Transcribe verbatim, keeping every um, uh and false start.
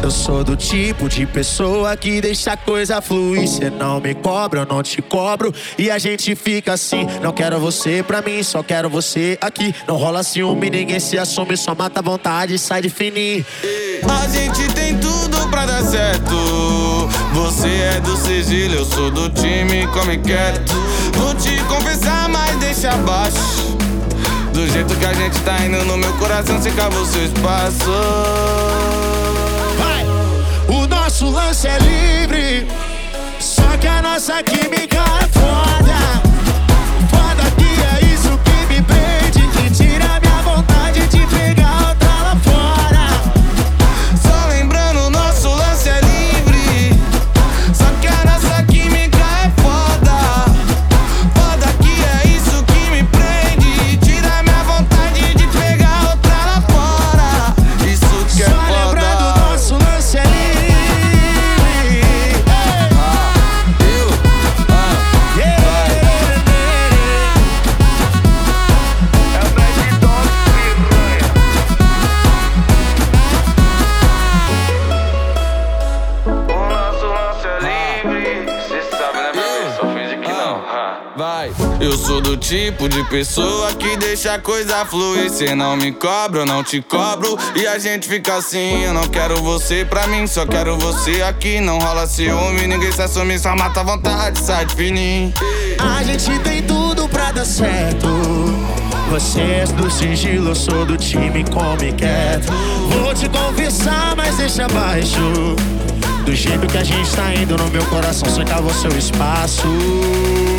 Eu sou do tipo de pessoa que deixa a coisa fluir. Cê não me cobra, eu não te cobro, e a gente fica assim. Não quero você pra mim, só quero você aqui. Não rola ciúme, ninguém se assume, só mata a vontade e sai de fininho. A gente tem tudo pra dar certo. Você é do sigilo, eu sou do time, come quieto. Vou te confessar, mas deixa abaixo. Do jeito que a gente tá indo, no meu coração se cava o seu espaço. Vai! O nosso lance é livre, só que a nossa química é foda. Foda que é isso que me prende, que tira a minha vontade de pegar outra lá fora. Só lembrando, o nosso lance é livre, só que a nossa química é foda. Foda que é isso que me prende, tira a minha vontade de pegar outra lá fora. Isso que é Só foda. lembrando, o nosso lance é livre. Ah, eu, ah, Yeah. é o Bad Dog piranha. O nosso lance é livre, cê sabe, né, bebê? Só finge que não. Vai. Eu sou do tipo de pessoa que deixa a coisa fluir. Cê não me cobra, eu não te cobro, e a gente fica assim. Eu não quero você pra mim, só quero você aqui. Não rola ciúme, ninguém se assume, só mata a vontade, sai de fininho. A gente tem tudo pra dar certo. Você é do sigilo, eu sou do time, come quieto. Vou te confessar, mas deixa abaixo. Do jeito que a gente tá indo, no meu coração só cava o seu espaço.